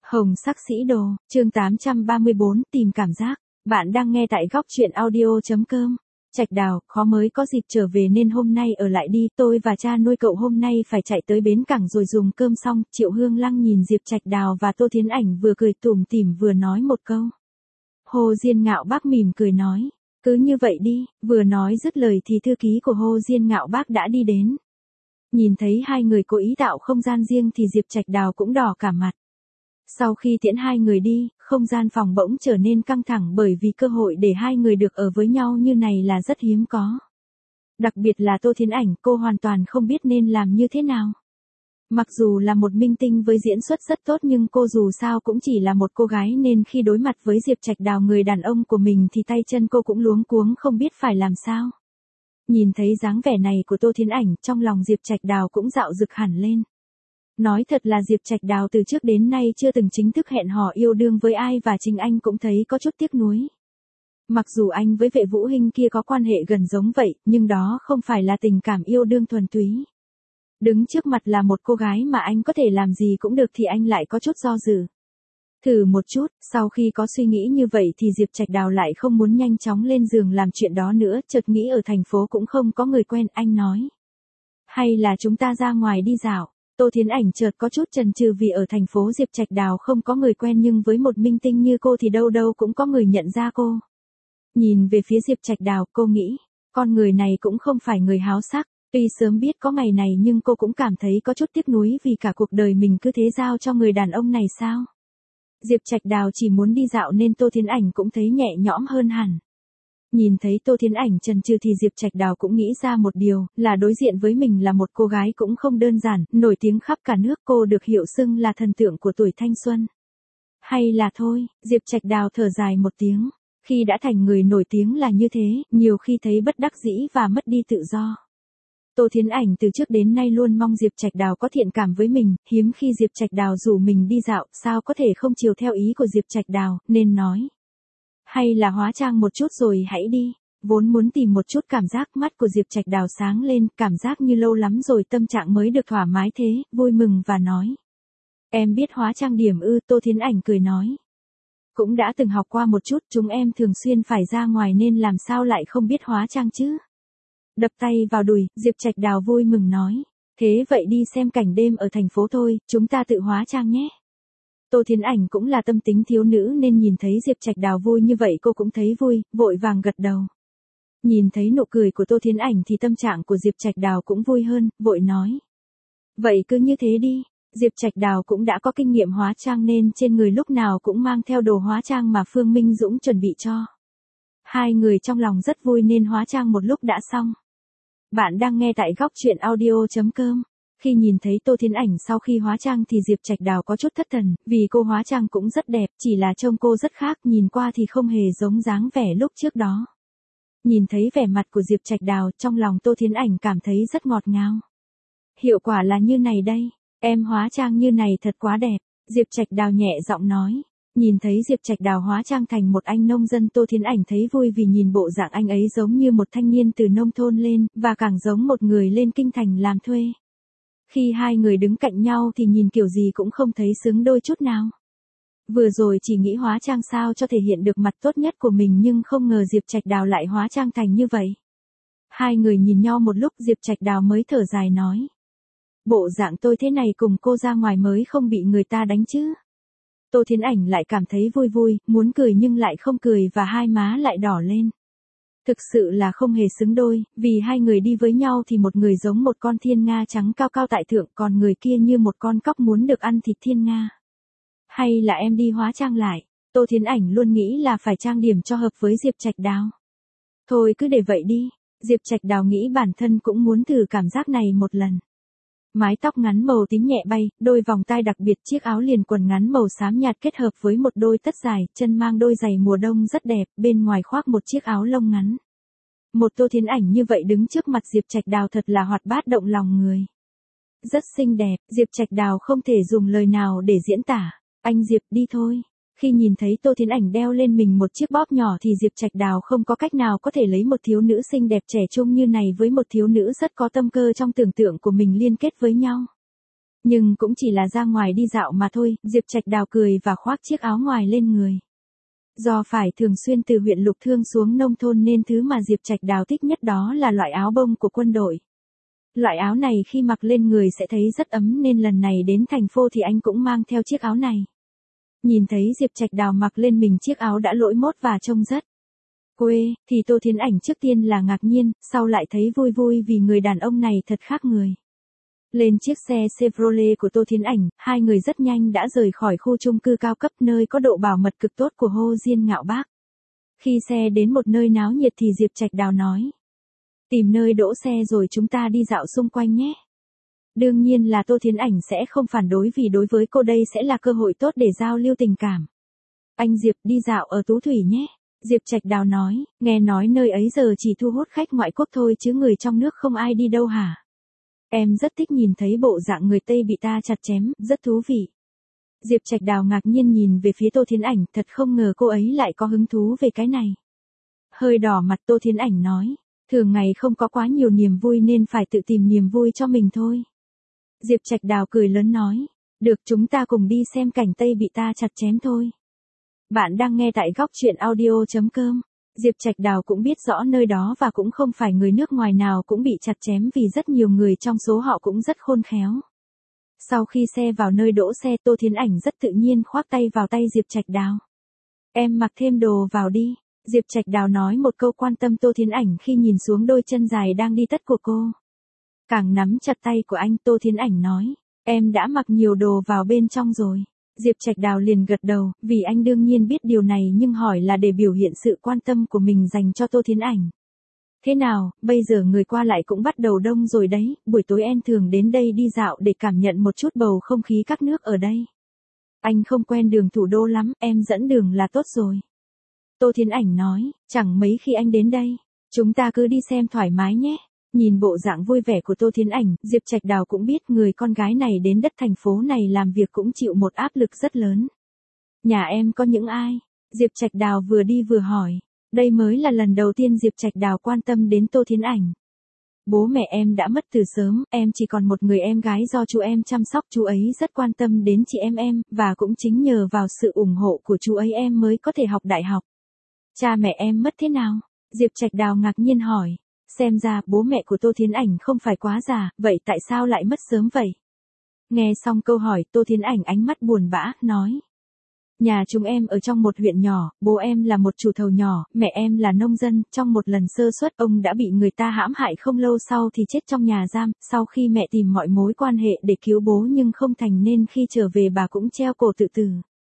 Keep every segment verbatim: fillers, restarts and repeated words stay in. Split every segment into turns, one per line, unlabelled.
Hồng sắc sĩ đồ, chương tám trăm ba mươi bốn, tìm cảm giác. Bạn đang nghe tại góc truyện audio.com. Trạch Đào, khó mới có dịp trở về nên hôm nay ở lại đi, tôi và cha nuôi cậu hôm nay phải chạy tới bến cảng rồi dùng cơm xong. Triệu Hương Lăng nhìn Diệp Trạch Đào và Tô Thiến Ảnh vừa cười tủm tỉm vừa nói một câu. Hồ Diên Ngạo Bác mỉm cười nói, cứ như vậy đi, vừa nói dứt lời thì thư ký của Hồ Diên Ngạo Bác đã đi đến. Nhìn thấy hai người cố ý tạo không gian riêng thì Diệp Trạch Đào cũng đỏ cả mặt. Sau khi tiễn hai người đi, không gian phòng bỗng trở nên căng thẳng bởi vì cơ hội để hai người được ở với nhau như này là rất hiếm có. Đặc biệt là Tô Thiến Ảnh, cô hoàn toàn không biết nên làm như thế nào. Mặc dù là một minh tinh với diễn xuất rất tốt nhưng cô dù sao cũng chỉ là một cô gái nên khi đối mặt với Diệp Trạch Đào người đàn ông của mình thì tay chân cô cũng luống cuống không biết phải làm sao. Nhìn thấy dáng vẻ này của Tô Thiến Ảnh, trong lòng Diệp Trạch Đào cũng dạo dực hẳn lên. Nói thật là Diệp Trạch Đào từ trước đến nay chưa từng chính thức hẹn hò yêu đương với ai và chính anh cũng thấy có chút tiếc nuối. Mặc dù anh với Vệ Vũ Hinh kia có quan hệ gần giống vậy, nhưng đó không phải là tình cảm yêu đương thuần túy. Đứng trước mặt là một cô gái mà anh có thể làm gì cũng được thì anh lại có chút do dự. Thử một chút, sau khi có suy nghĩ như vậy thì Diệp Trạch Đào lại không muốn nhanh chóng lên giường làm chuyện đó nữa, chợt nghĩ ở thành phố cũng không có người quen, anh nói. Hay là chúng ta ra ngoài đi dạo. Tô Thiến Ảnh chợt có chút chần chừ vì ở thành phố Diệp Trạch Đào không có người quen nhưng với một minh tinh như cô thì đâu đâu cũng có người nhận ra cô. Nhìn về phía Diệp Trạch Đào, cô nghĩ, con người này cũng không phải người háo sắc, tuy sớm biết có ngày này nhưng cô cũng cảm thấy có chút tiếc nuối vì cả cuộc đời mình cứ thế giao cho người đàn ông này sao. Diệp Trạch Đào chỉ muốn đi dạo nên Tô Thiến Ảnh cũng thấy nhẹ nhõm hơn hẳn. Nhìn thấy Tô Thiến Ảnh chần chừ thì Diệp Trạch Đào cũng nghĩ ra một điều, là đối diện với mình là một cô gái cũng không đơn giản, nổi tiếng khắp cả nước, cô được hiệu xưng là thần tượng của tuổi thanh xuân. Hay là thôi, Diệp Trạch Đào thở dài một tiếng, khi đã thành người nổi tiếng là như thế, nhiều khi thấy bất đắc dĩ và mất đi tự do. Tô Thiến Ảnh từ trước đến nay luôn mong Diệp Trạch Đào có thiện cảm với mình, hiếm khi Diệp Trạch Đào rủ mình đi dạo, sao có thể không chiều theo ý của Diệp Trạch Đào, nên nói. Hay là hóa trang một chút rồi hãy đi, vốn muốn tìm một chút cảm giác, mắt của Diệp Trạch Đào sáng lên, cảm giác như lâu lắm rồi tâm trạng mới được thoải mái thế, vui mừng và nói. Em biết hóa trang điểm ư? Tô Thiến Ảnh cười nói. Cũng đã từng học qua một chút, chúng em thường xuyên phải ra ngoài nên làm sao lại không biết hóa trang chứ. Đập tay vào đùi, Diệp Trạch Đào vui mừng nói. Thế vậy đi xem cảnh đêm ở thành phố thôi, chúng ta tự hóa trang nhé. Tô Thiến Ảnh cũng là tâm tính thiếu nữ nên nhìn thấy Diệp Trạch Đào vui như vậy cô cũng thấy vui, vội vàng gật đầu. Nhìn thấy nụ cười của Tô Thiến Ảnh thì tâm trạng của Diệp Trạch Đào cũng vui hơn, vội nói. Vậy cứ như thế đi, Diệp Trạch Đào cũng đã có kinh nghiệm hóa trang nên trên người lúc nào cũng mang theo đồ hóa trang mà Phương Minh Dũng chuẩn bị cho. Hai người trong lòng rất vui nên hóa trang một lúc đã xong. Bạn đang nghe tại góc truyện audio.com. Khi nhìn thấy Tô Thiến Ảnh sau khi hóa trang thì Diệp Trạch Đào có chút thất thần, vì cô hóa trang cũng rất đẹp, chỉ là trông cô rất khác, nhìn qua thì không hề giống dáng vẻ lúc trước đó. Nhìn thấy vẻ mặt của Diệp Trạch Đào, trong lòng Tô Thiến Ảnh cảm thấy rất ngọt ngào. Hiệu quả là như này đây, em hóa trang như này thật quá đẹp, Diệp Trạch Đào nhẹ giọng nói. Nhìn thấy Diệp Trạch Đào hóa trang thành một anh nông dân, Tô Thiến Ảnh thấy vui vì nhìn bộ dạng anh ấy giống như một thanh niên từ nông thôn lên, và càng giống một người lên kinh thành làm thuê. Khi hai người đứng cạnh nhau thì nhìn kiểu gì cũng không thấy xứng đôi chút nào. Vừa rồi chỉ nghĩ hóa trang sao cho thể hiện được mặt tốt nhất của mình nhưng không ngờ Diệp Trạch Đào lại hóa trang thành như vậy. Hai người nhìn nhau một lúc Diệp Trạch Đào mới thở dài nói. Bộ dạng tôi thế này cùng cô ra ngoài mới không bị người ta đánh chứ. Tô Thiến Ảnh lại cảm thấy vui vui, muốn cười nhưng lại không cười và hai má lại đỏ lên. Thực sự là không hề xứng đôi, vì hai người đi với nhau thì một người giống một con thiên nga trắng cao cao tại thượng còn người kia như một con cóc muốn được ăn thịt thiên nga. Hay là em đi hóa trang lại, Tô Thiến Ảnh luôn nghĩ là phải trang điểm cho hợp với Diệp Trạch Đào. Thôi cứ để vậy đi, Diệp Trạch Đào nghĩ bản thân cũng muốn thử cảm giác này một lần. Mái tóc ngắn màu tím nhẹ bay, đôi vòng tai đặc biệt, chiếc áo liền quần ngắn màu xám nhạt kết hợp với một đôi tất dài, chân mang đôi giày mùa đông rất đẹp, bên ngoài khoác một chiếc áo lông ngắn. Một Tô Thiến Ảnh như vậy đứng trước mặt Diệp Trạch Đào thật là hoạt bát động lòng người. Rất xinh đẹp, Diệp Trạch Đào không thể dùng lời nào để diễn tả. Anh Diệp đi thôi. Khi nhìn thấy Tô Thiến Ảnh đeo lên mình một chiếc bóp nhỏ thì Diệp Trạch Đào không có cách nào có thể lấy một thiếu nữ xinh đẹp trẻ trung như này với một thiếu nữ rất có tâm cơ trong tưởng tượng của mình liên kết với nhau. Nhưng cũng chỉ là ra ngoài đi dạo mà thôi, Diệp Trạch Đào cười và khoác chiếc áo ngoài lên người. Do phải thường xuyên từ huyện Lục Thương xuống nông thôn nên thứ mà Diệp Trạch Đào thích nhất đó là loại áo bông của quân đội. Loại áo này khi mặc lên người sẽ thấy rất ấm nên lần này đến thành phố thì anh cũng mang theo chiếc áo này. Nhìn thấy Diệp Trạch Đào mặc lên mình chiếc áo đã lỗi mốt và trông rất quê, thì Tô Thiến Ảnh trước tiên là ngạc nhiên, sau lại thấy vui vui vì người đàn ông này thật khác người. Lên chiếc xe Chevrolet của Tô Thiến Ảnh, hai người rất nhanh đã rời khỏi khu chung cư cao cấp nơi có độ bảo mật cực tốt của Hồ Diên Ngạo Bác. Khi xe đến một nơi náo nhiệt thì Diệp Trạch Đào nói. Tìm nơi đỗ xe rồi chúng ta đi dạo xung quanh nhé. Đương nhiên là Tô Thiến Ảnh sẽ không phản đối vì đối với cô đây sẽ là cơ hội tốt để giao lưu tình cảm. Anh Diệp đi dạo ở Tú Thủy nhé. Diệp Trạch Đào nói, nghe nói nơi ấy giờ chỉ thu hút khách ngoại quốc thôi chứ người trong nước không ai đi đâu hả? Em rất thích nhìn thấy bộ dạng người Tây bị ta chặt chém, rất thú vị. Diệp Trạch Đào ngạc nhiên nhìn về phía Tô Thiến Ảnh, thật không ngờ cô ấy lại có hứng thú về cái này. Hơi đỏ mặt Tô Thiến Ảnh nói, thường ngày không có quá nhiều niềm vui nên phải tự tìm niềm vui cho mình thôi. Diệp Trạch Đào cười lớn nói, được chúng ta cùng đi xem cảnh Tây bị ta chặt chém thôi. Bạn đang nghe tại góc truyện audio chấm com. Diệp Trạch Đào cũng biết rõ nơi đó và cũng không phải người nước ngoài nào cũng bị chặt chém vì rất nhiều người trong số họ cũng rất khôn khéo. Sau khi xe vào nơi đỗ xe Tô Thiến Ảnh rất tự nhiên khoác tay vào tay Diệp Trạch Đào. Em mặc thêm đồ vào đi. Diệp Trạch Đào nói một câu quan tâm Tô Thiến Ảnh khi nhìn xuống đôi chân dài đang đi tất của cô. Càng nắm chặt tay của anh Tô Thiến Ảnh nói, em đã mặc nhiều đồ vào bên trong rồi. Diệp Trạch Đào liền gật đầu, vì anh đương nhiên biết điều này nhưng hỏi là để biểu hiện sự quan tâm của mình dành cho Tô Thiến Ảnh. Thế nào, bây giờ người qua lại cũng bắt đầu đông rồi đấy, buổi tối em thường đến đây đi dạo để cảm nhận một chút bầu không khí các nước ở đây. Anh không quen đường thủ đô lắm, em dẫn đường là tốt rồi. Tô Thiến Ảnh nói, chẳng mấy khi anh đến đây, chúng ta cứ đi xem thoải mái nhé. Nhìn bộ dạng vui vẻ của Tô Thiến Ảnh, Diệp Trạch Đào cũng biết người con gái này đến đất thành phố này làm việc cũng chịu một áp lực rất lớn. Nhà em có những ai? Diệp Trạch Đào vừa đi vừa hỏi. Đây mới là lần đầu tiên Diệp Trạch Đào quan tâm đến Tô Thiến Ảnh. Bố mẹ em đã mất từ sớm, em chỉ còn một người em gái do chú em chăm sóc, chú ấy rất quan tâm đến chị em em, và cũng chính nhờ vào sự ủng hộ của chú ấy em mới có thể học đại học. Cha mẹ em mất thế nào? Diệp Trạch Đào ngạc nhiên hỏi. Xem ra bố mẹ của Tô Thiến Ảnh không phải quá già, vậy tại sao lại mất sớm vậy? Nghe xong câu hỏi Tô Thiến Ảnh ánh mắt buồn bã, nói. Nhà chúng em ở trong một huyện nhỏ, bố em là một chủ thầu nhỏ, mẹ em là nông dân, trong một lần sơ suất ông đã bị người ta hãm hại không lâu sau thì chết trong nhà giam, sau khi mẹ tìm mọi mối quan hệ để cứu bố nhưng không thành nên khi trở về bà cũng treo cổ tự tử.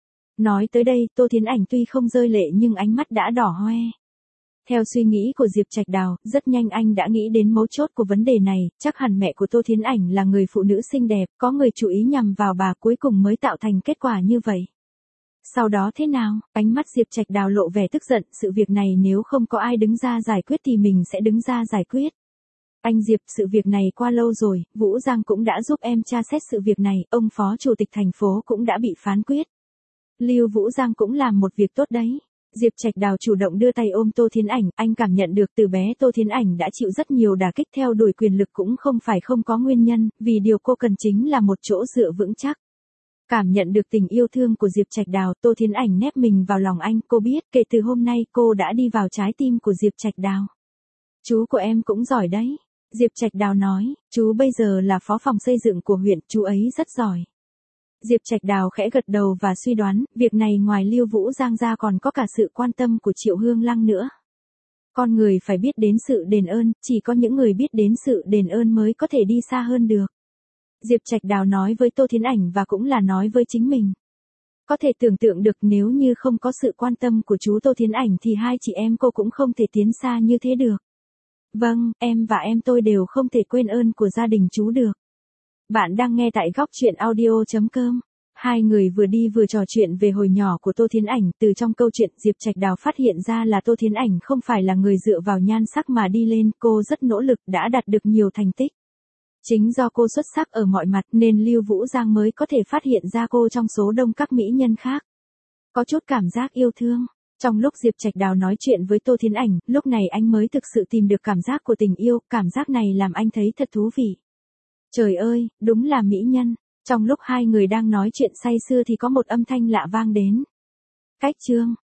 Nói tới đây Tô Thiến Ảnh tuy không rơi lệ nhưng ánh mắt đã đỏ hoe. Theo suy nghĩ của Diệp Trạch Đào, rất nhanh anh đã nghĩ đến mấu chốt của vấn đề này, chắc hẳn mẹ của Tô Thiến Ảnh là người phụ nữ xinh đẹp, có người chú ý nhằm vào bà cuối cùng mới tạo thành kết quả như vậy. Sau đó thế nào? Ánh mắt Diệp Trạch Đào lộ vẻ tức giận, sự việc này nếu không có ai đứng ra giải quyết thì mình sẽ đứng ra giải quyết. Anh Diệp, sự việc này qua lâu rồi, Vũ Giang cũng đã giúp em tra xét sự việc này, ông phó chủ tịch thành phố cũng đã bị phán quyết. Lưu Vũ Giang cũng làm một việc tốt đấy. Diệp Trạch Đào chủ động đưa tay ôm Tô Thiến Ảnh, anh cảm nhận được từ bé Tô Thiến Ảnh đã chịu rất nhiều đả kích theo đuổi quyền lực cũng không phải không có nguyên nhân, vì điều cô cần chính là một chỗ dựa vững chắc. Cảm nhận được tình yêu thương của Diệp Trạch Đào, Tô Thiến Ảnh nép mình vào lòng anh, cô biết kể từ hôm nay cô đã đi vào trái tim của Diệp Trạch Đào. Chú của em cũng giỏi đấy. Diệp Trạch Đào nói, chú bây giờ là phó phòng xây dựng của huyện, chú ấy rất giỏi. Diệp Trạch Đào khẽ gật đầu và suy đoán, việc này ngoài Lưu Vũ Giang ra còn có cả sự quan tâm của Triệu Hương Lăng nữa. Con người phải biết đến sự đền ơn, chỉ có những người biết đến sự đền ơn mới có thể đi xa hơn được. Diệp Trạch Đào nói với Tô Thiến Ảnh và cũng là nói với chính mình. Có thể tưởng tượng được nếu như không có sự quan tâm của chú Tô Thiến Ảnh thì hai chị em cô cũng không thể tiến xa như thế được. Vâng, em và em tôi đều không thể quên ơn của gia đình chú được. Bạn đang nghe tại góc truyện audio chấm com. Hai người vừa đi vừa trò chuyện về hồi nhỏ của Tô Thiến Ảnh, từ trong câu chuyện Diệp Trạch Đào phát hiện ra là Tô Thiến Ảnh không phải là người dựa vào nhan sắc mà đi lên, cô rất nỗ lực đã đạt được nhiều thành tích. Chính do cô xuất sắc ở mọi mặt nên Lưu Vũ Giang mới có thể phát hiện ra cô trong số đông các mỹ nhân khác. Có chút cảm giác yêu thương. Trong lúc Diệp Trạch Đào nói chuyện với Tô Thiến Ảnh, lúc này anh mới thực sự tìm được cảm giác của tình yêu, cảm giác này làm anh thấy thật thú vị. Trời ơi, đúng là mỹ nhân. Trong lúc hai người đang nói chuyện say sưa thì có một âm thanh lạ vang đến. Cách Trương,